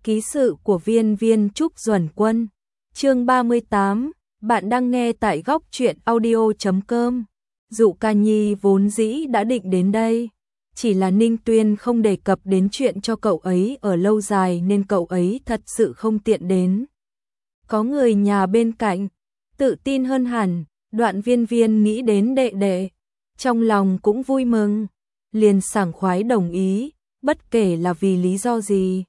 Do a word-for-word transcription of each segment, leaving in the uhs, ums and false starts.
Ký sự của Viên Viên Trúc Duẩn Quân. Chương ba mươi tám, bạn đang nghe tại góc truyện audio chấm com. Dụ Ca Nhi vốn dĩ đã định đến đây, chỉ là Ninh Tuyên không đề cập đến chuyện cho cậu ấy ở lâu dài nên cậu ấy thật sự không tiện đến. Có người nhà bên cạnh, tự tin hơn hẳn, Đoạn Viên Viên nghĩ đến đệ đệ, trong lòng cũng vui mừng, liền sảng khoái đồng ý, bất kể là vì lý do gì.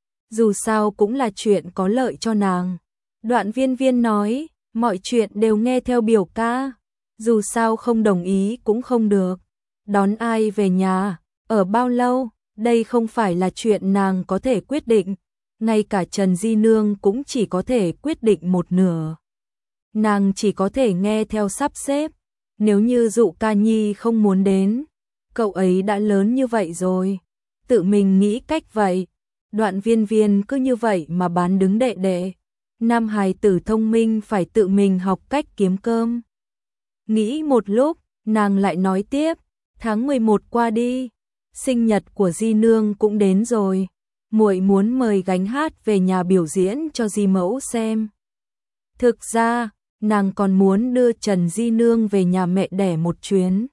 Dù sao cũng là chuyện có lợi cho nàng. Đoạn Viên Viên nói, mọi chuyện đều nghe theo biểu ca, dù sao không đồng ý cũng không được. Đón ai về nhà, ở bao lâu, đây không phải là chuyện nàng có thể quyết định, ngay cả Trần Di Nương cũng chỉ có thể quyết định một nửa. Nàng chỉ có thể nghe theo sắp xếp, nếu như Dụ Ca Nhi không muốn đến, cậu ấy đã lớn như vậy rồi, tự mình nghĩ cách vậy. Đoạn Viên Viên cứ như vậy mà bán đứng đệ đệ. Nam hài tử thông minh phải tự mình học cách kiếm cơm. Nghĩ một lúc, nàng lại nói tiếp, tháng mười một qua đi, sinh nhật của Di Nương cũng đến rồi, muội muốn mời gánh hát về nhà biểu diễn cho Di mẫu xem. Thực ra, nàng còn muốn đưa Trần Di Nương về nhà mẹ đẻ một chuyến.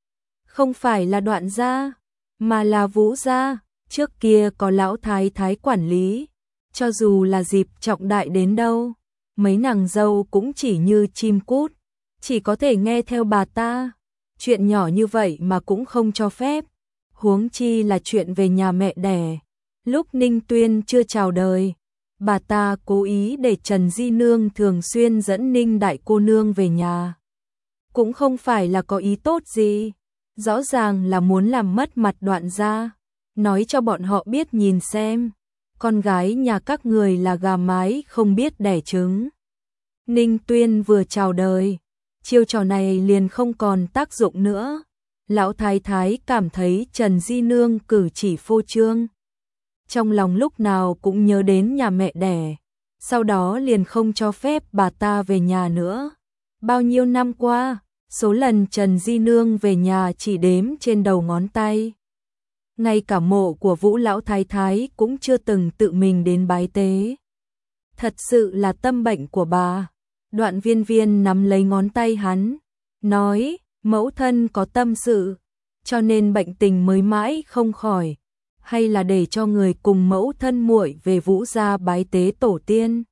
Không phải là Đoạn gia, mà là Vũ gia. Trước kia có lão thái thái quản lý, cho dù là dịp trọng đại đến đâu, mấy nàng dâu cũng chỉ như chim cút, chỉ có thể nghe theo bà ta. Chuyện nhỏ như vậy mà cũng không cho phép, huống chi là chuyện về nhà mẹ đẻ. Lúc Ninh Tuyên chưa chào đời, bà ta cố ý để Trần Di Nương thường xuyên dẫn Ninh đại cô nương về nhà. Cũng không phải là có ý tốt gì, rõ ràng là muốn làm mất mặt Đoạn gia. Nói cho bọn họ biết nhìn xem, con gái nhà các người là gà mái không biết đẻ trứng. Ninh Tuyên vừa chào đời, chiêu trò này liền không còn tác dụng nữa. Lão thái thái cảm thấy Trần Di Nương cử chỉ phô trương, trong lòng lúc nào cũng nhớ đến nhà mẹ đẻ, sau đó liền không cho phép bà ta về nhà nữa. Bao nhiêu năm qua, số lần Trần Di Nương về nhà chỉ đếm trên đầu ngón tay. Ngay cả mộ của Vũ lão thái thái cũng chưa từng tự mình đến bái tế. Thật sự là tâm bệnh của bà. Đoạn Viên Viên nắm lấy ngón tay hắn, nói, mẫu thân có tâm sự, cho nên bệnh tình mới mãi không khỏi, hay là để cho người cùng mẫu thân muội về Vũ gia bái tế tổ tiên.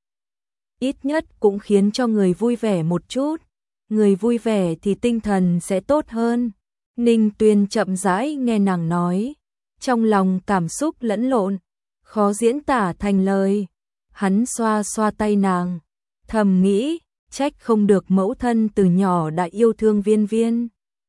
Ít nhất cũng khiến cho người vui vẻ một chút, người vui vẻ thì tinh thần sẽ tốt hơn. Ninh Tuyên chậm rãi nghe nàng nói, trong lòng cảm xúc lẫn lộn, khó diễn tả thành lời. Hắn xoa xoa tay nàng, thầm nghĩ, trách không được mẫu thân từ nhỏ đã yêu thương Viên Viên.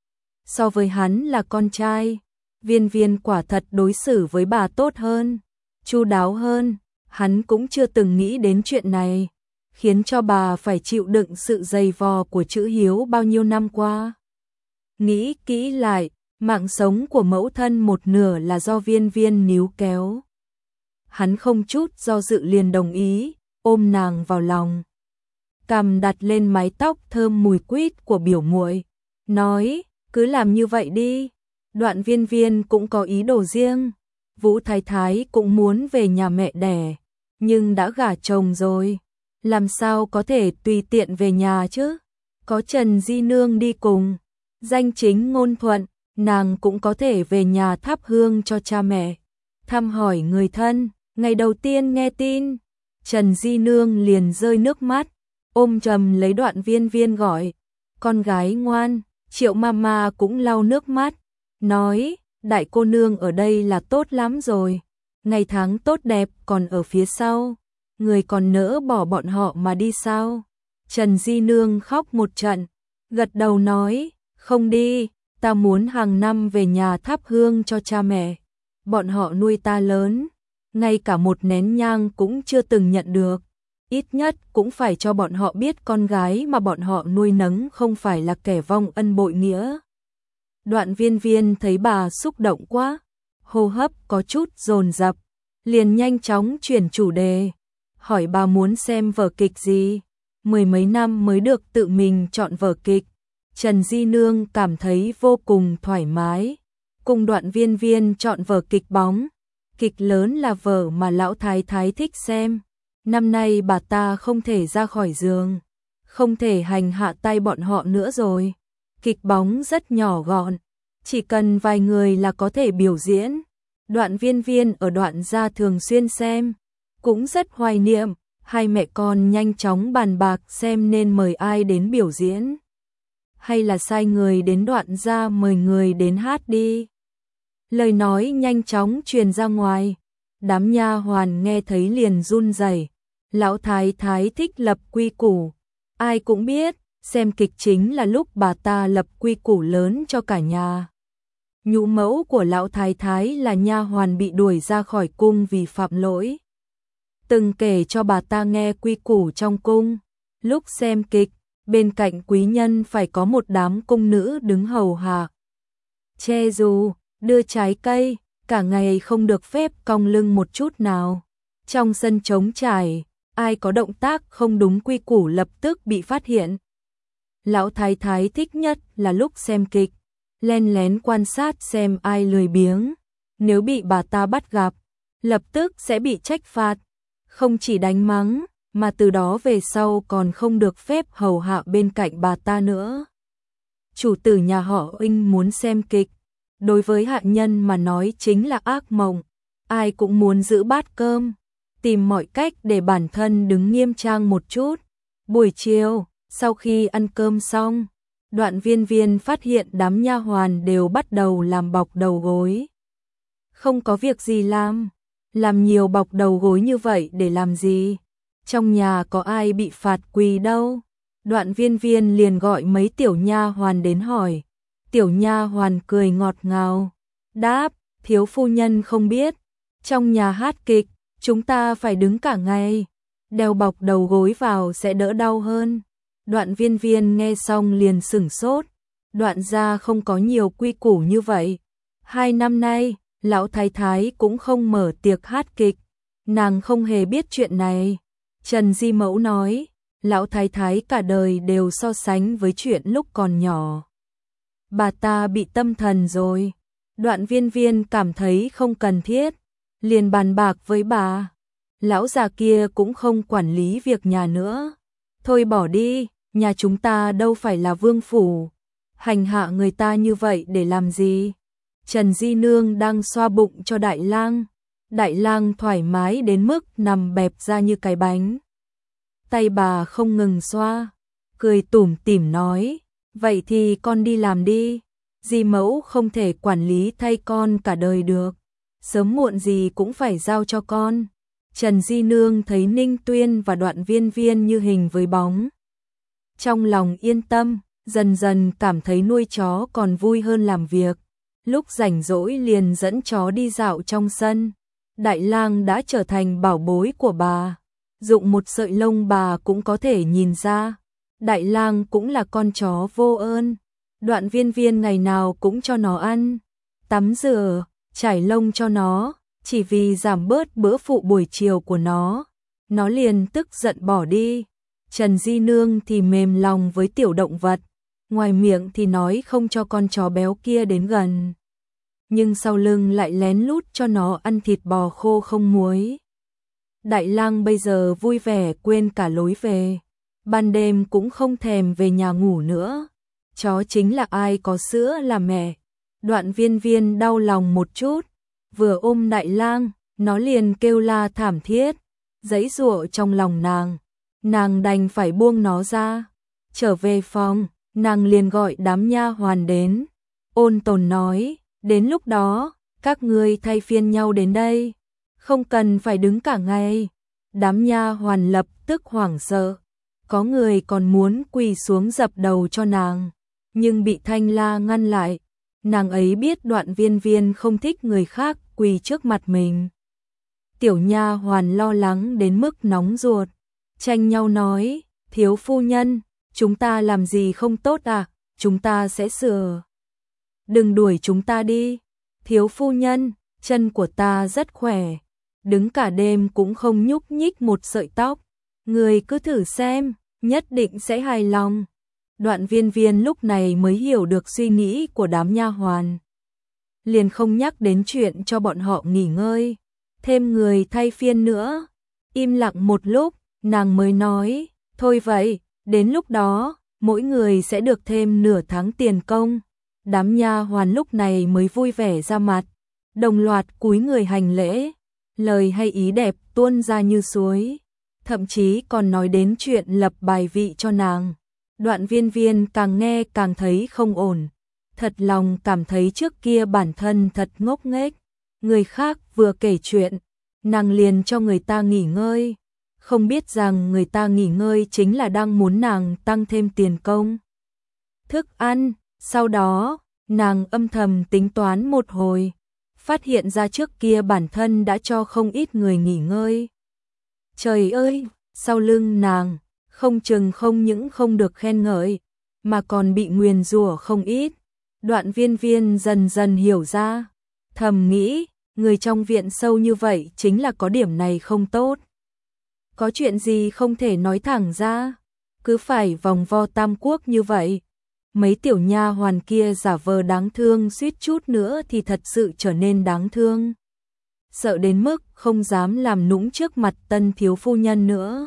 So với hắn là con trai, Viên Viên quả thật đối xử với bà tốt hơn, chu đáo hơn. Hắn cũng chưa từng nghĩ đến chuyện này, khiến cho bà phải chịu đựng sự dày vò của chữ hiếu bao nhiêu năm qua. Nghĩ kỹ lại, mạng sống của mẫu thân một nửa là do Viên Viên níu kéo. Hắn không chút do dự liền đồng ý, ôm nàng vào lòng, cằm đặt lên mái tóc thơm mùi quýt của biểu muội, nói, cứ làm như vậy đi. Đoạn Viên Viên cũng có ý đồ riêng, Vũ thái thái cũng muốn về nhà mẹ đẻ, nhưng đã gả chồng rồi, làm sao có thể tùy tiện về nhà chứ? Có Trần Di Nương đi cùng, danh chính ngôn thuận, nàng cũng có thể về nhà thắp hương cho cha mẹ, thăm hỏi người thân. Ngày đầu tiên nghe tin, Trần Di Nương liền rơi nước mắt, ôm chầm lấy Đoạn Viên Viên gọi, con gái ngoan. Triệu mama cũng lau nước mắt, nói, đại cô nương ở đây là tốt lắm rồi, ngày tháng tốt đẹp còn ở phía sau, người còn nỡ bỏ bọn họ mà đi sao? Trần Di Nương khóc một trận, gật đầu nói, không đi. Ta muốn hàng năm về nhà thắp hương cho cha mẹ, bọn họ nuôi ta lớn, ngay cả một nén nhang cũng chưa từng nhận được, ít nhất cũng phải cho bọn họ biết con gái mà bọn họ nuôi nấng không phải là kẻ vong ân bội nghĩa. Đoạn Viên Viên thấy bà xúc động quá, hô hấp có chút dồn dập, liền nhanh chóng chuyển chủ đề, hỏi bà muốn xem vở kịch gì, mười mấy năm mới được tự mình chọn vở kịch. Trần Di Nương cảm thấy vô cùng thoải mái, cùng Đoạn Viên Viên chọn vở kịch bóng. Kịch lớn là vở mà lão thái thái thích xem. Năm nay bà ta không thể ra khỏi giường, không thể hành hạ tay bọn họ nữa rồi. Kịch bóng rất nhỏ gọn, chỉ cần vài người là có thể biểu diễn. Đoạn Viên Viên ở Đoạn gia thường xuyên xem, cũng rất hoài niệm. Hai mẹ con nhanh chóng bàn bạc xem nên mời ai đến biểu diễn, hay là sai người đến Đoạn gia mời người đến hát đi. Lời nói nhanh chóng truyền ra ngoài, đám nha hoàn nghe thấy liền run rẩy. Lão thái thái thích lập quy củ, ai cũng biết, xem kịch chính là lúc bà ta lập quy củ lớn cho cả nhà. Nhũ mẫu của lão thái thái là nha hoàn bị đuổi ra khỏi cung vì phạm lỗi, từng kể cho bà ta nghe quy củ trong cung. Lúc xem kịch, bên cạnh quý nhân phải có một đám cung nữ đứng hầu hạ, che dù, đưa trái cây, cả ngày không được phép cong lưng một chút nào. Trong sân trống trải, ai có động tác không đúng quy củ lập tức bị phát hiện. Lão thái thái thích nhất là lúc xem kịch, len lén quan sát xem ai lười biếng. Nếu bị bà ta bắt gặp, lập tức sẽ bị trách phạt, không chỉ đánh mắng, mà từ đó về sau còn không được phép hầu hạ bên cạnh bà ta nữa. Chủ tử nhà họ Uinh muốn xem kịch, đối với hạ nhân mà nói chính là ác mộng. Ai cũng muốn giữ bát cơm, tìm mọi cách để bản thân đứng nghiêm trang một chút. Buổi chiều, sau khi ăn cơm xong, Đoạn Viên Viên phát hiện đám nha hoàn đều bắt đầu làm bọc đầu gối. Không có việc gì làm, làm nhiều bọc đầu gối như vậy để làm gì? Trong nhà có ai bị phạt quỳ đâu? Đoạn Viên Viên liền gọi mấy tiểu nha hoàn đến hỏi. Tiểu nha hoàn cười ngọt ngào, đáp, thiếu phu nhân không biết, trong nhà hát kịch, chúng ta phải đứng cả ngày, đeo bọc đầu gối vào sẽ đỡ đau hơn. Đoạn Viên Viên nghe xong liền sửng sốt, Đoạn gia không có nhiều quy củ như vậy. Hai năm nay, lão thái thái cũng không mở tiệc hát kịch, nàng không hề biết chuyện này. Trần Di Mẫu nói, lão thái thái cả đời đều so sánh với chuyện lúc còn nhỏ. Bà ta bị tâm thần rồi. Đoạn Viên Viên cảm thấy không cần thiết, liền bàn bạc với bà. Lão già kia cũng không quản lý việc nhà nữa. Thôi bỏ đi, nhà chúng ta đâu phải là vương phủ, hành hạ người ta như vậy để làm gì? Trần Di Nương đang xoa bụng cho Đại Lang. Đại Lang thoải mái đến mức nằm bẹp ra như cái bánh. Tay bà không ngừng xoa, cười tủm tỉm nói, vậy thì con đi làm đi. Di Mẫu không thể quản lý thay con cả đời được, sớm muộn gì cũng phải giao cho con. Trần Di Nương thấy Ninh Tuyên và Đoạn Viên Viên như hình với bóng, trong lòng yên tâm, dần dần cảm thấy nuôi chó còn vui hơn làm việc. Lúc rảnh rỗi liền dẫn chó đi dạo trong sân. Đại Lang đã trở thành bảo bối của bà, dụng một sợi lông bà cũng có thể nhìn ra. Đại Lang cũng là con chó vô ơn. Đoạn Viên Viên ngày nào cũng cho nó ăn, tắm rửa, chải lông cho nó, chỉ vì giảm bớt bữa phụ buổi chiều của nó. Nó liền tức giận bỏ đi. Trần Di Nương thì mềm lòng với tiểu động vật, ngoài miệng thì nói không cho con chó béo kia đến gần, nhưng sau lưng lại lén lút cho nó ăn thịt bò khô không muối. Đại Lang bây giờ vui vẻ quên cả lối về, ban đêm cũng không thèm về nhà ngủ nữa. Chó chính là ai có sữa là mẹ. Đoạn Viên Viên đau lòng một chút, vừa ôm Đại Lang, nó liền kêu la thảm thiết, giãy giụa trong lòng nàng. Nàng đành phải buông nó ra. Trở về phòng, nàng liền gọi đám nha hoàn đến. Ôn Tồn nói, đến lúc đó, các ngươi thay phiên nhau đến đây, không cần phải đứng cả ngày. Đám nha hoàn lập tức hoảng sợ, có người còn muốn quỳ xuống dập đầu cho nàng, nhưng bị Thanh La ngăn lại. Nàng ấy biết Đoạn Viên Viên không thích người khác quỳ trước mặt mình. Tiểu nha hoàn lo lắng đến mức nóng ruột, tranh nhau nói, thiếu phu nhân, chúng ta làm gì không tốt à, chúng ta sẽ sửa. Đừng đuổi chúng ta đi. Thiếu phu nhân, chân của ta rất khỏe, đứng cả đêm cũng không nhúc nhích một sợi tóc. Người cứ thử xem, nhất định sẽ hài lòng. Đoạn Viên Viên lúc này mới hiểu được suy nghĩ của đám nha hoàn, liền không nhắc đến chuyện cho bọn họ nghỉ ngơi. thêm người thay phiên nữa. Im lặng một lúc, nàng mới nói, thôi vậy, đến lúc đó, mỗi người sẽ được thêm nửa tháng tiền công. Đám nha hoàn lúc này mới vui vẻ ra mặt, đồng loạt cúi người hành lễ, lời hay ý đẹp tuôn ra như suối, thậm chí còn nói đến chuyện lập bài vị cho nàng. Đoạn Viên Viên càng nghe càng thấy không ổn, thật lòng cảm thấy trước kia bản thân thật ngốc nghếch, người khác vừa kể chuyện, nàng liền cho người ta nghỉ ngơi, không biết rằng người ta nghỉ ngơi chính là đang muốn nàng tăng thêm tiền công. Thức ăn, sau đó, nàng âm thầm tính toán một hồi, phát hiện ra trước kia bản thân đã cho không ít người nghỉ ngơi. Trời ơi, sau lưng nàng, không chừng không những không được khen ngợi, mà còn bị nguyền rủa không ít. Đoạn Viên Viên dần dần hiểu ra, thầm nghĩ, người trong viện sâu như vậy chính là có điểm này không tốt. Có chuyện gì không thể nói thẳng ra, cứ phải vòng vo tam quốc như vậy. Mấy tiểu nha hoàn kia giả vờ đáng thương suýt chút nữa thì thật sự trở nên đáng thương. Sợ đến mức không dám làm nũng trước mặt tân thiếu phu nhân nữa.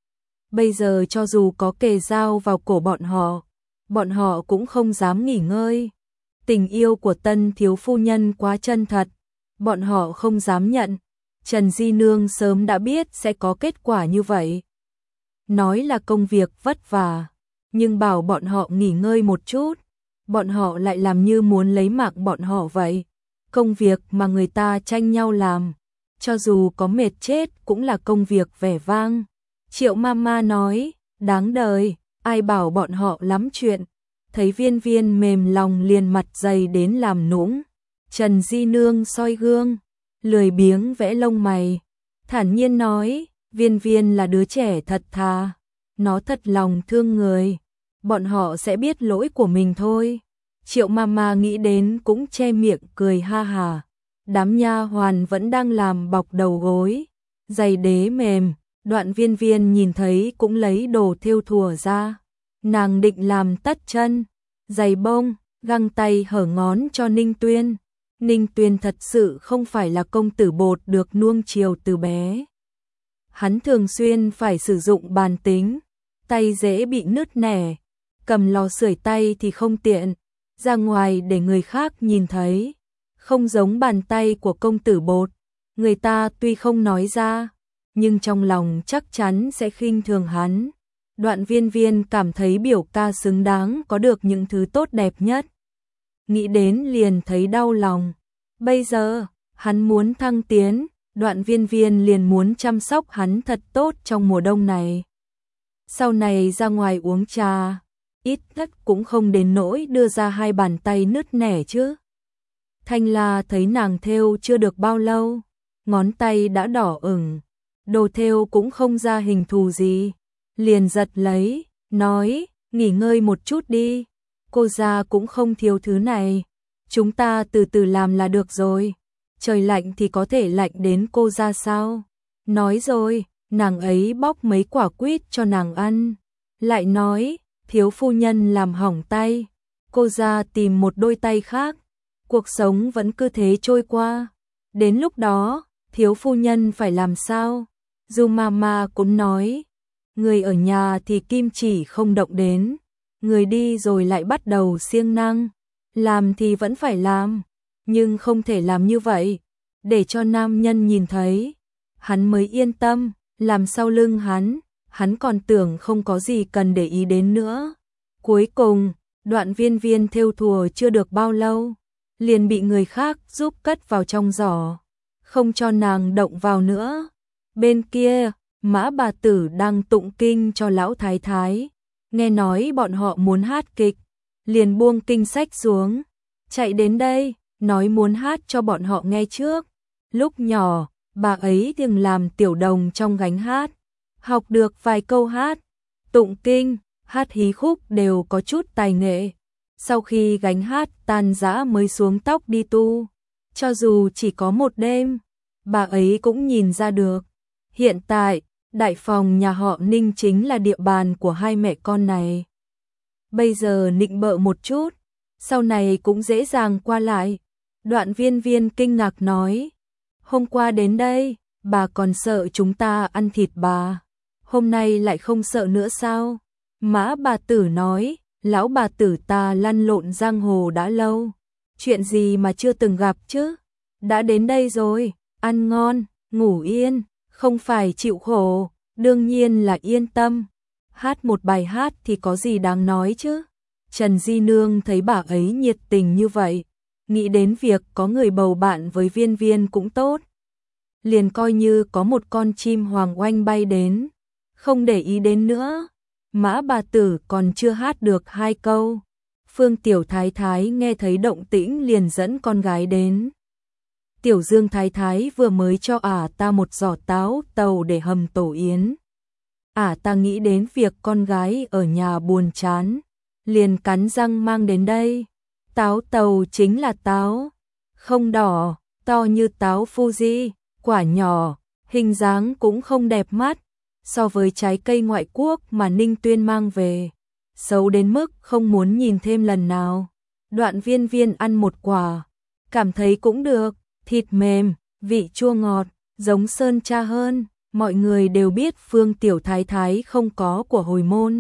Bây giờ cho dù có kề dao vào cổ bọn họ, bọn họ cũng không dám nghỉ ngơi. Tình yêu của tân thiếu phu nhân quá chân thật, bọn họ không dám nhận. Trần Di Nương sớm đã biết sẽ có kết quả như vậy. Nói là công việc vất vả, nhưng bảo bọn họ nghỉ ngơi một chút, bọn họ lại làm như muốn lấy mạng bọn họ vậy. Công việc mà người ta tranh nhau làm, cho dù có mệt chết cũng là công việc vẻ vang. Triệu Mama nói, đáng đời, ai bảo bọn họ lắm chuyện. Thấy Viên Viên mềm lòng liền mặt dày đến làm nũng. Trần Di Nương soi gương, lười biếng vẽ lông mày, thản nhiên nói, Viên Viên là đứa trẻ thật thà, nó thật lòng thương người, bọn họ sẽ biết lỗi của mình thôi. Triệu Mama nghĩ đến cũng che miệng cười ha hà. Đám nha hoàn vẫn đang làm bọc đầu gối, giày đế mềm. Đoạn Viên Viên nhìn thấy cũng lấy đồ thêu thùa ra, nàng định làm tất chân, giày bông, găng tay hở ngón cho Ninh Tuyên. Ninh Tuyên thật sự không phải là công tử bột được nuông chiều từ bé. Hắn thường xuyên phải sử dụng bàn tính, tay dễ bị nứt nẻ, cầm lò sưởi tay thì không tiện, ra ngoài để người khác nhìn thấy. Không giống bàn tay của công tử bột, người ta tuy không nói ra, nhưng trong lòng chắc chắn sẽ khinh thường hắn. Đoạn Viên Viên cảm thấy biểu ca xứng đáng có được những thứ tốt đẹp nhất. Nghĩ đến liền thấy đau lòng. Bây giờ, hắn muốn thăng tiến, Đoạn Viên Viên liền muốn chăm sóc hắn thật tốt trong mùa đông này. Sau này ra ngoài uống trà, ít nhất cũng không đến nỗi đưa ra hai bàn tay nứt nẻ chứ. Thanh La thấy nàng thêu chưa được bao lâu, ngón tay đã đỏ ửng, đồ thêu cũng không ra hình thù gì, liền giật lấy, nói, nghỉ ngơi một chút đi, cô gia cũng không thiếu thứ này, chúng ta từ từ làm là được rồi, trời lạnh thì có thể lạnh đến cô gia sao. Nói rồi, nàng ấy bóc mấy quả quýt cho nàng ăn, lại nói, thiếu phu nhân làm hỏng tay, cô gia tìm một đôi tay khác, cuộc sống vẫn cứ thế trôi qua. Đến lúc đó, thiếu phu nhân phải làm sao? Dù Mama cũng nói, người ở nhà thì kim chỉ không động đến, người đi rồi lại bắt đầu siêng năng, làm thì vẫn phải làm, nhưng không thể làm như vậy, để cho nam nhân nhìn thấy, hắn mới yên tâm, làm sau lưng hắn, hắn còn tưởng không có gì cần để ý đến nữa. Cuối cùng, Đoạn Viên Viên thêu thùa chưa được bao lâu, liền bị người khác giúp cất vào trong giỏ, không cho nàng động vào nữa. Bên kia, Mã bà tử đang tụng kinh cho lão thái thái, nghe nói bọn họ muốn hát kịch, liền buông kinh sách xuống, chạy đến đây, nói muốn hát cho bọn họ nghe trước. Lúc nhỏ, bà ấy từng làm tiểu đồng trong gánh hát, học được vài câu hát, tụng kinh, hát hí khúc đều có chút tài nghệ. Sau khi gánh hát tan rã mới xuống tóc đi tu, cho dù chỉ có một đêm, bà ấy cũng nhìn ra được. Hiện tại, đại phòng nhà họ Ninh chính là địa bàn của hai mẹ con này. Bây giờ nịnh bợ một chút, sau này cũng dễ dàng qua lại. Đoạn Viên Viên kinh ngạc nói, Hôm qua đến đây, bà còn sợ chúng ta ăn thịt bà. Hôm nay lại không sợ nữa sao? Mã bà Tử nói, lão bà tử ta lăn lộn giang hồ đã lâu. Chuyện gì mà chưa từng gặp chứ? Đã đến đây rồi, ăn ngon, ngủ yên, không phải chịu khổ, đương nhiên là yên tâm. Hát một bài hát thì có gì đáng nói chứ? Trần Di Nương thấy bà ấy nhiệt tình như vậy, nghĩ đến việc có người bầu bạn với Viên Viên cũng tốt. Liền coi như có một con chim hoàng oanh bay đến, không để ý đến nữa. Mã bà tử còn chưa hát được hai câu, Phương Tiểu Thái Thái nghe thấy động tĩnh liền dẫn con gái đến. Tiểu Dương Thái Thái vừa mới cho ả ta một giỏ táo tàu để hầm tổ yến. Ả ta nghĩ đến việc con gái ở nhà buồn chán, liền cắn răng mang đến đây. Táo tàu chính là táo, không đỏ, to như táo Fuji, quả nhỏ, hình dáng cũng không đẹp mắt. So với trái cây ngoại quốc mà Ninh Tuyên mang về, xấu đến mức không muốn nhìn thêm lần nào. Đoạn Viên Viên ăn một quả, cảm thấy cũng được, thịt mềm, vị chua ngọt, giống sơn cha hơn. Mọi người đều biết Phương Tiểu Thái Thái không có của hồi môn.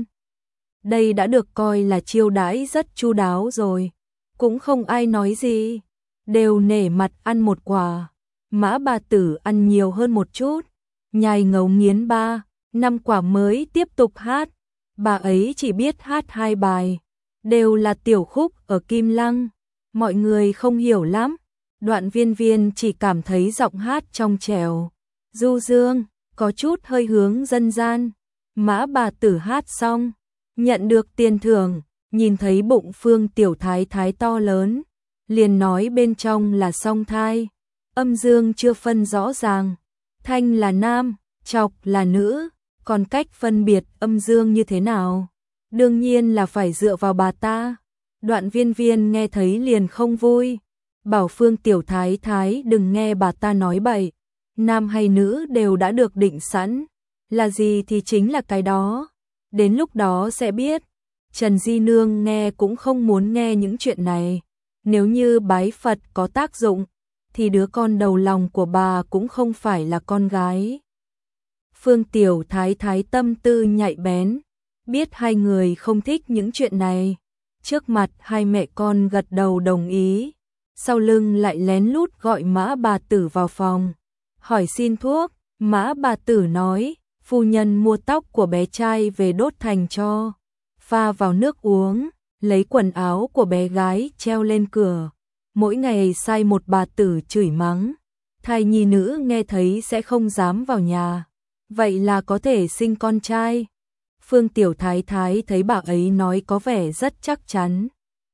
Đây đã được coi là chiêu đãi rất chu đáo rồi, cũng không ai nói gì, đều nể mặt ăn một quả. Mã bà tử ăn nhiều hơn một chút, nhai ngấu nghiến ba, năm quả mới tiếp tục hát. Bà ấy chỉ biết hát hai bài, đều là tiểu khúc ở Kim Lăng, mọi người không hiểu lắm. Đoạn Viên Viên chỉ cảm thấy giọng hát trong trẻo, du dương, có chút hơi hướng dân gian. Mã bà tử hát xong, nhận được tiền thưởng, nhìn thấy bụng Phương Tiểu Thái Thái to lớn, liền nói bên trong là song thai, âm dương chưa phân rõ ràng, thanh là nam, chọc là nữ, còn cách phân biệt âm dương như thế nào? Đương nhiên là phải dựa vào bà ta. Đoạn Viên Viên nghe thấy liền không vui, bảo Phương Tiểu Thái Thái đừng nghe bà ta nói bậy, nam hay nữ đều đã được định sẵn, là gì thì chính là cái đó, đến lúc đó sẽ biết. Trần Di Nương nghe cũng không muốn nghe những chuyện này, nếu như bái Phật có tác dụng, thì đứa con đầu lòng của bà cũng không phải là con gái. Phương Tiểu Thái Thái tâm tư nhạy bén, biết hai người không thích những chuyện này, trước mặt hai mẹ con gật đầu đồng ý, sau lưng lại lén lút gọi Mã bà tử vào phòng, hỏi xin thuốc. Mã bà tử nói, phu nhân mua tóc của bé trai về đốt thành cho, pha vào nước uống, lấy quần áo của bé gái treo lên cửa, mỗi ngày sai một bà tử chửi mắng, thai nhi nữ nghe thấy sẽ không dám vào nhà, vậy là có thể sinh con trai. Phương Tiểu Thái Thái thấy bà ấy nói có vẻ rất chắc chắn,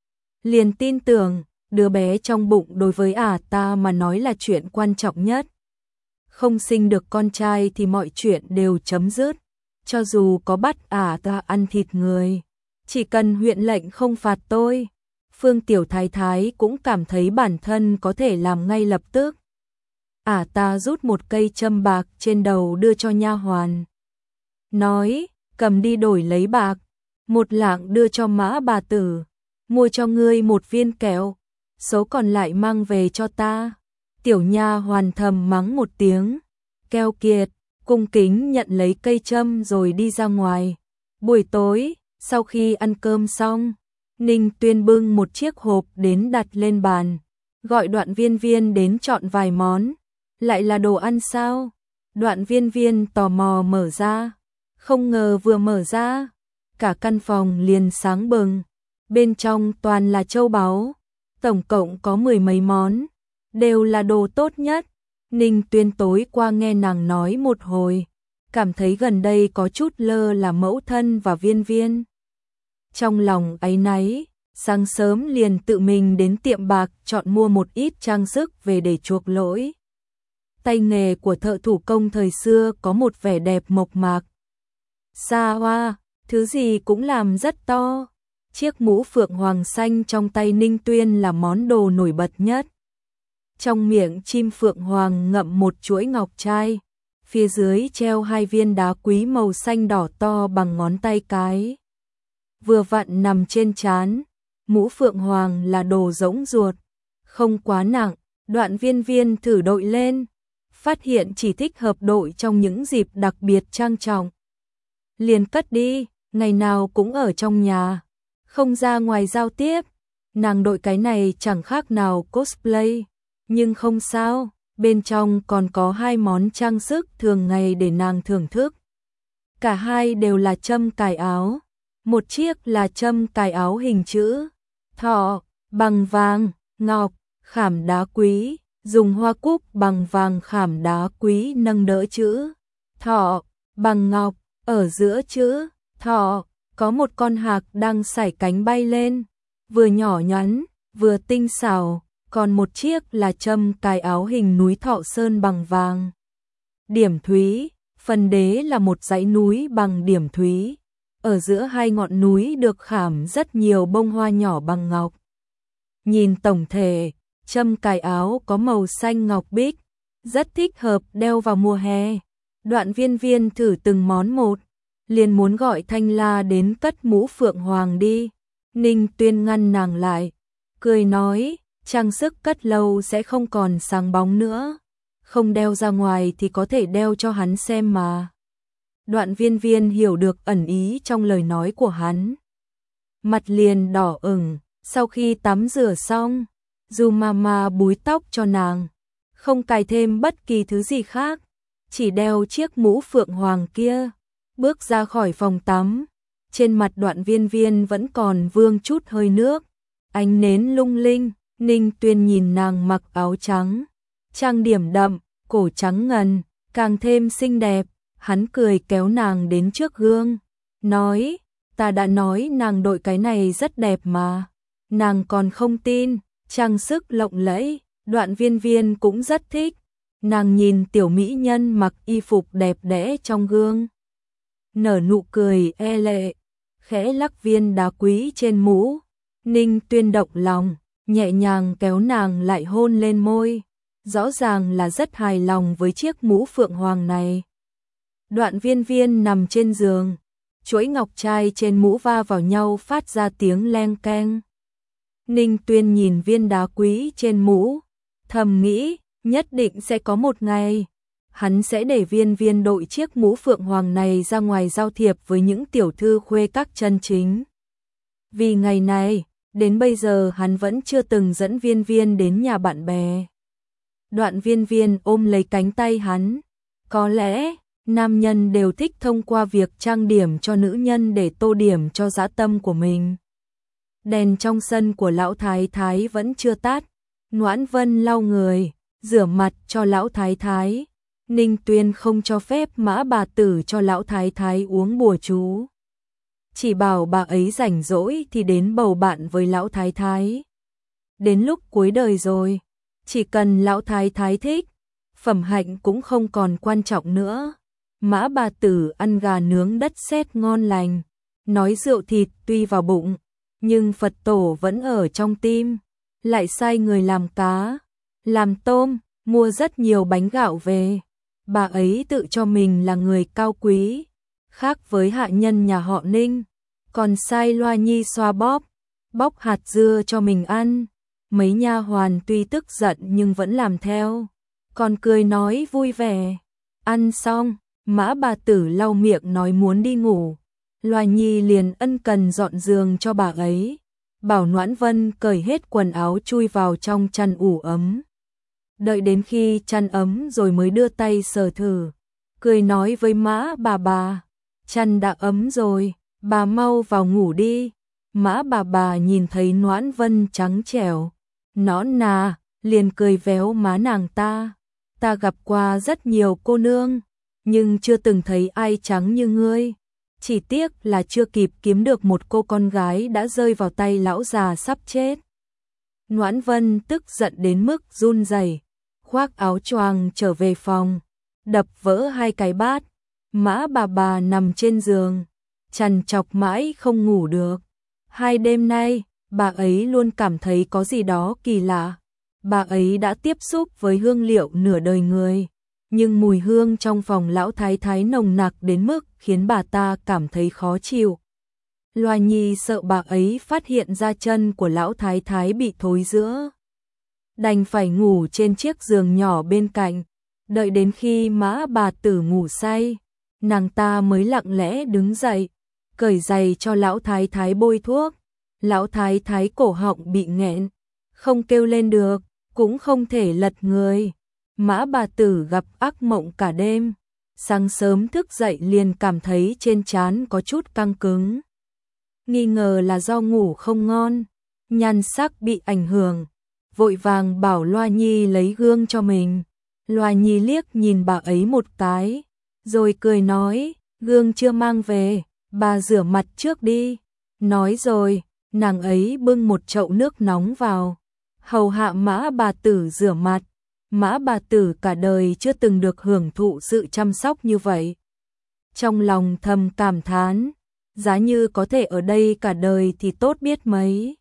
liền tin tưởng, đứa bé trong bụng đối với ả ta mà nói là chuyện quan trọng nhất. Không sinh được con trai thì mọi chuyện đều chấm dứt, cho dù có bắt ả ta ăn thịt người, chỉ cần huyện lệnh không phạt tôi. Phương Tiểu Thái Thái cũng cảm thấy bản thân có thể làm ngay lập tức. Ả ta rút một cây châm bạc trên đầu đưa cho nha hoàn, nói, cầm đi đổi lấy bạc. Một lạng đưa cho Mã bà tử, mua cho ngươi một viên kẹo, số còn lại mang về cho ta. Tiểu nha hoàn thầm mắng một tiếng, keo kiệt, cung kính nhận lấy cây châm rồi đi ra ngoài. Buổi tối, sau khi ăn cơm xong, Ninh Tuyên bưng một chiếc hộp đến đặt lên bàn, gọi Đoạn Viên Viên đến chọn vài món. Lại là đồ ăn sao? Đoạn Viên Viên tò mò mở ra, không ngờ vừa mở ra, cả căn phòng liền sáng bừng, bên trong toàn là châu báu, tổng cộng có mười mấy món, đều là đồ tốt nhất. Ninh Tuyên tối qua nghe nàng nói một hồi, cảm thấy gần đây có chút lơ là mẫu thân và Viên Viên. Trong lòng áy náy, sáng sớm liền tự mình đến tiệm bạc chọn mua một ít trang sức về để chuộc lỗi. Tay nghề của thợ thủ công thời xưa có một vẻ đẹp mộc mạc, xa hoa, thứ gì cũng làm rất to. Chiếc mũ phượng hoàng xanh trong tay Ninh Tuyên là món đồ nổi bật nhất. Trong miệng chim phượng hoàng ngậm một chuỗi ngọc trai, phía dưới treo hai viên đá quý màu xanh đỏ to bằng ngón tay cái, vừa vặn nằm trên trán. Mũ phượng hoàng là đồ rỗng ruột, không quá nặng. Đoạn Viên Viên thử đội lên, phát hiện chỉ thích hợp đội trong những dịp đặc biệt trang trọng. Liền cất đi, ngày nào cũng ở trong nhà, không ra ngoài giao tiếp. Nàng đội cái này chẳng khác nào cosplay, nhưng không sao, bên trong còn có hai món trang sức thường ngày để nàng thưởng thức. Cả hai đều là châm cài áo, một chiếc là châm cài áo hình chữ thọ, bằng vàng, ngọc, khảm đá quý, dùng hoa cúc bằng vàng khảm đá quý nâng đỡ chữ thọ, bằng ngọc, ở giữa chữ thọ có một con hạc đang sải cánh bay lên, vừa nhỏ nhắn, vừa tinh xảo, còn một chiếc là châm cài áo hình núi Thọ Sơn bằng vàng. Điểm thúy, phần đế là một dãy núi bằng điểm thúy, ở giữa hai ngọn núi được khảm rất nhiều bông hoa nhỏ bằng ngọc. Nhìn tổng thể, châm cài áo có màu xanh ngọc bích, rất thích hợp đeo vào mùa hè. Đoạn Viên Viên thử từng món một, liền muốn gọi Thanh La đến cất mũ phượng hoàng đi. Ninh Tuyên ngăn nàng lại, cười nói, trang sức cất lâu sẽ không còn sáng bóng nữa, không đeo ra ngoài thì có thể đeo cho hắn xem mà. Đoạn Viên Viên hiểu được ẩn ý trong lời nói của hắn, mặt liền đỏ ửng. Sau khi tắm rửa xong, dù mama búi tóc cho nàng, không cài thêm bất kỳ thứ gì khác, chỉ đeo chiếc mũ phượng hoàng kia, bước ra khỏi phòng tắm. Trên mặt Đoạn Viên Viên vẫn còn vương chút hơi nước, ánh nến lung linh. Ninh Tuyên nhìn nàng mặc áo trắng, trang điểm đậm, cổ trắng ngần, càng thêm xinh đẹp. Hắn cười kéo nàng đến trước gương, nói, ta đã nói nàng đội cái này rất đẹp mà. Nàng còn không tin, trang sức lộng lẫy, Đoạn Viên Viên cũng rất thích. Nàng nhìn tiểu mỹ nhân mặc y phục đẹp đẽ trong gương, nở nụ cười e lệ, khẽ lắc viên đá quý trên mũ. Ninh Tuyên động lòng, nhẹ nhàng kéo nàng lại hôn lên môi, rõ ràng là rất hài lòng với chiếc mũ phượng hoàng này. Đoạn Viên Viên nằm trên giường, chuỗi ngọc trai trên mũ va vào nhau phát ra tiếng leng keng. Ninh Tuyên nhìn viên đá quý trên mũ, thầm nghĩ, nhất định sẽ có một ngày, hắn sẽ để Viên Viên đội chiếc mũ phượng hoàng này ra ngoài giao thiệp với những tiểu thư khuê các chân chính. Vì ngày này, đến bây giờ hắn vẫn chưa từng dẫn Viên Viên đến nhà bạn bè. Đoạn Viên Viên ôm lấy cánh tay hắn, có lẽ nam nhân đều thích thông qua việc trang điểm cho nữ nhân để tô điểm cho dã tâm của mình. Đèn trong sân của lão thái thái vẫn chưa tắt, Noãn Vân lau người, rửa mặt cho lão thái thái. Ninh Tuyên không cho phép Mã bà tử cho lão thái thái uống bùa chú, chỉ bảo bà ấy rảnh rỗi thì đến bầu bạn với lão thái thái. Đến lúc cuối đời rồi, chỉ cần lão thái thái thích, phẩm hạnh cũng không còn quan trọng nữa. Mã bà tử ăn gà nướng đất sét ngon lành, nói rượu thịt tuy vào bụng, nhưng Phật tổ vẫn ở trong tim, lại sai người làm cá, làm tôm, mua rất nhiều bánh gạo về. Bà ấy tự cho mình là người cao quý, khác với hạ nhân nhà họ Ninh, còn sai Loa Nhi xoa bóp, bóc hạt dưa cho mình ăn. Mấy nha hoàn tuy tức giận nhưng vẫn làm theo, còn cười nói vui vẻ. Ăn xong, Mã bà tử lau miệng nói muốn đi ngủ, Loa Nhi liền ân cần dọn giường cho bà ấy, bảo Noãn Vân cởi hết quần áo chui vào trong chăn ủ ấm. Đợi đến khi chăn ấm rồi mới đưa tay sờ thử, cười nói với Mã bà bà, chăn đã ấm rồi, bà mau vào ngủ đi. Mã bà bà nhìn thấy Noãn Vân trắng trẻo, nõn nà, liền cười véo má nàng ta. Ta gặp qua rất nhiều cô nương, nhưng chưa từng thấy ai trắng như ngươi. Chỉ tiếc là chưa kịp kiếm được một cô con gái đã rơi vào tay lão già sắp chết. Noãn Vân tức giận đến mức run rẩy, khoác áo choàng trở về phòng, đập vỡ hai cái bát. Mã bà bà nằm trên giường, trằn trọc mãi không ngủ được. Hai đêm nay, bà ấy luôn cảm thấy có gì đó kỳ lạ. Bà ấy đã tiếp xúc với hương liệu nửa đời người, nhưng mùi hương trong phòng lão thái thái nồng nặc đến mức khiến bà ta cảm thấy khó chịu. Loa Nhi sợ bà ấy phát hiện ra chân của lão thái thái bị thối rữa, đành phải ngủ trên chiếc giường nhỏ bên cạnh. Đợi đến khi Mã bà tử ngủ say, nàng ta mới lặng lẽ đứng dậy, cởi giày cho lão thái thái bôi thuốc. Lão thái thái cổ họng bị nghẹn, không kêu lên được, cũng không thể lật người. Mã bà tử gặp ác mộng cả đêm, sáng sớm thức dậy liền cảm thấy trên trán có chút căng cứng. Nghi ngờ là do ngủ không ngon, nhan sắc bị ảnh hưởng, vội vàng bảo Loa Nhi lấy gương cho mình. Loa Nhi liếc nhìn bà ấy một cái, rồi cười nói, gương chưa mang về, bà rửa mặt trước đi. Nói rồi, nàng ấy bưng một chậu nước nóng vào, hầu hạ Mã bà tử rửa mặt. Mã bà tử cả đời chưa từng được hưởng thụ sự chăm sóc như vậy. Trong lòng thầm cảm thán, giá như có thể ở đây cả đời thì tốt biết mấy.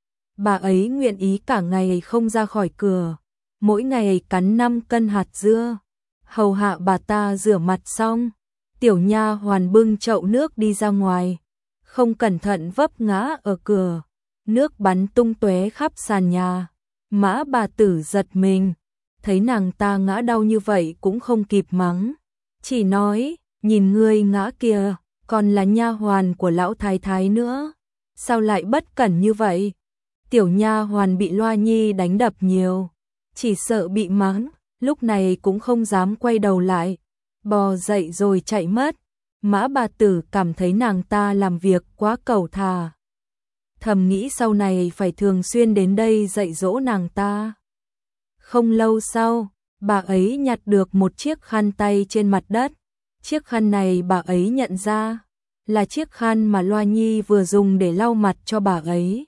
Bà ấy nguyện ý cả ngày không ra khỏi cửa, mỗi ngày cắn năm cân hạt dưa, hầu hạ bà ta rửa mặt xong, tiểu nha hoàn bưng chậu nước đi ra ngoài, không cẩn thận vấp ngã ở cửa, nước bắn tung tóe khắp sàn nhà. Mã bà tử giật mình, thấy nàng ta ngã đau như vậy cũng không kịp mắng, chỉ nói, nhìn ngươi ngã kìa, còn là nha hoàn của lão thái thái nữa, sao lại bất cẩn như vậy? Tiểu nha hoàn bị Loa Nhi đánh đập nhiều, chỉ sợ bị mắng, lúc này cũng không dám quay đầu lại, bò dậy rồi chạy mất. Mã bà tử cảm thấy nàng ta làm việc quá cẩu thà, thầm nghĩ sau này phải thường xuyên đến đây dạy dỗ nàng ta. Không lâu sau, bà ấy nhặt được một chiếc khăn tay trên mặt đất. Chiếc khăn này bà ấy nhận ra là chiếc khăn mà Loa Nhi vừa dùng để lau mặt cho bà ấy.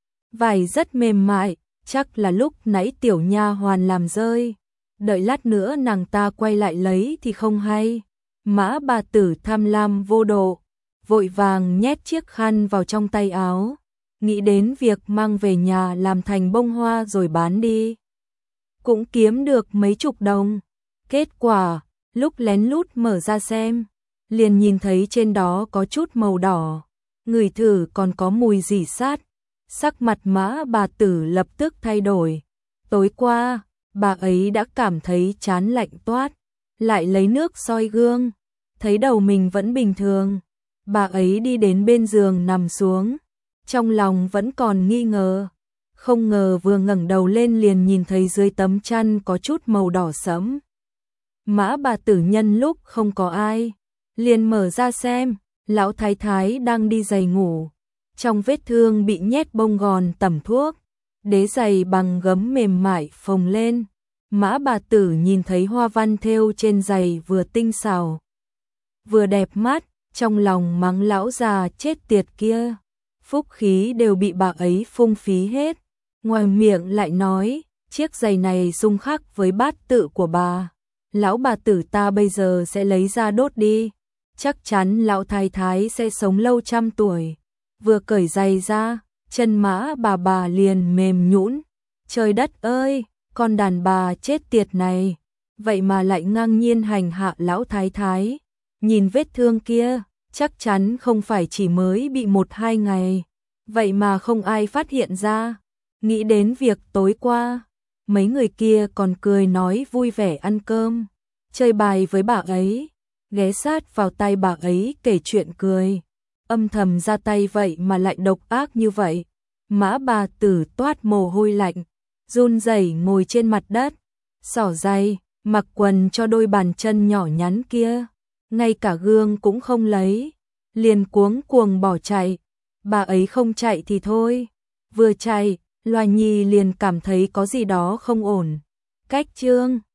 Vải rất mềm mại, chắc là lúc nãy tiểu nha hoàn làm rơi. Đợi lát nữa nàng ta quay lại lấy thì không hay. Mã bà tử tham lam vô độ, vội vàng nhét chiếc khăn vào trong tay áo, nghĩ đến việc mang về nhà làm thành bông hoa rồi bán đi, cũng kiếm được mấy chục đồng. Kết quả, lúc lén lút mở ra xem, liền nhìn thấy trên đó có chút màu đỏ, ngửi thử còn có mùi rỉ sát. Sắc mặt Mã bà tử lập tức thay đổi. Tối qua, bà ấy đã cảm thấy chán lạnh toát, lại lấy nước soi gương, thấy đầu mình vẫn bình thường. Bà ấy đi đến bên giường nằm xuống, trong lòng vẫn còn nghi ngờ. Không ngờ vừa ngẩng đầu lên liền nhìn thấy dưới tấm chăn có chút màu đỏ sẫm. Mã bà tử nhân lúc không có ai, liền mở ra xem, lão thái thái đang đi giày ngủ, trong vết thương bị nhét bông gòn tẩm thuốc, đế giày bằng gấm mềm mại phồng lên. Mã bà tử nhìn thấy hoa văn thêu trên giày vừa tinh xảo, vừa đẹp mắt, trong lòng mắng lão già chết tiệt kia, phúc khí đều bị bà ấy phung phí hết. Ngoài miệng lại nói, chiếc giày này xung khắc với bát tự của bà, lão bà tử ta bây giờ sẽ lấy ra đốt đi, chắc chắn lão thái thái sẽ sống lâu trăm tuổi. Vừa cởi giày ra, chân Mã bà bà liền mềm nhũn. Trời đất ơi, con đàn bà chết tiệt này, vậy mà lại ngang nhiên hành hạ lão thái thái. Nhìn vết thương kia, chắc chắn không phải chỉ mới bị một hai ngày, vậy mà không ai phát hiện ra. Nghĩ đến việc tối qua, mấy người kia còn cười nói vui vẻ ăn cơm, chơi bài với bà ấy, ghé sát vào tay bà ấy kể chuyện cười, âm thầm ra tay vậy mà lại độc ác như vậy. Mã bà tử toát mồ hôi lạnh, run rẩy ngồi trên mặt đất, xỏ giày, mặc quần cho đôi bàn chân nhỏ nhắn kia, ngay cả gương cũng không lấy, liền cuống cuồng bỏ chạy. Bà ấy không chạy thì thôi, vừa chạy, Loa Nhi liền cảm thấy có gì đó không ổn. Cách chương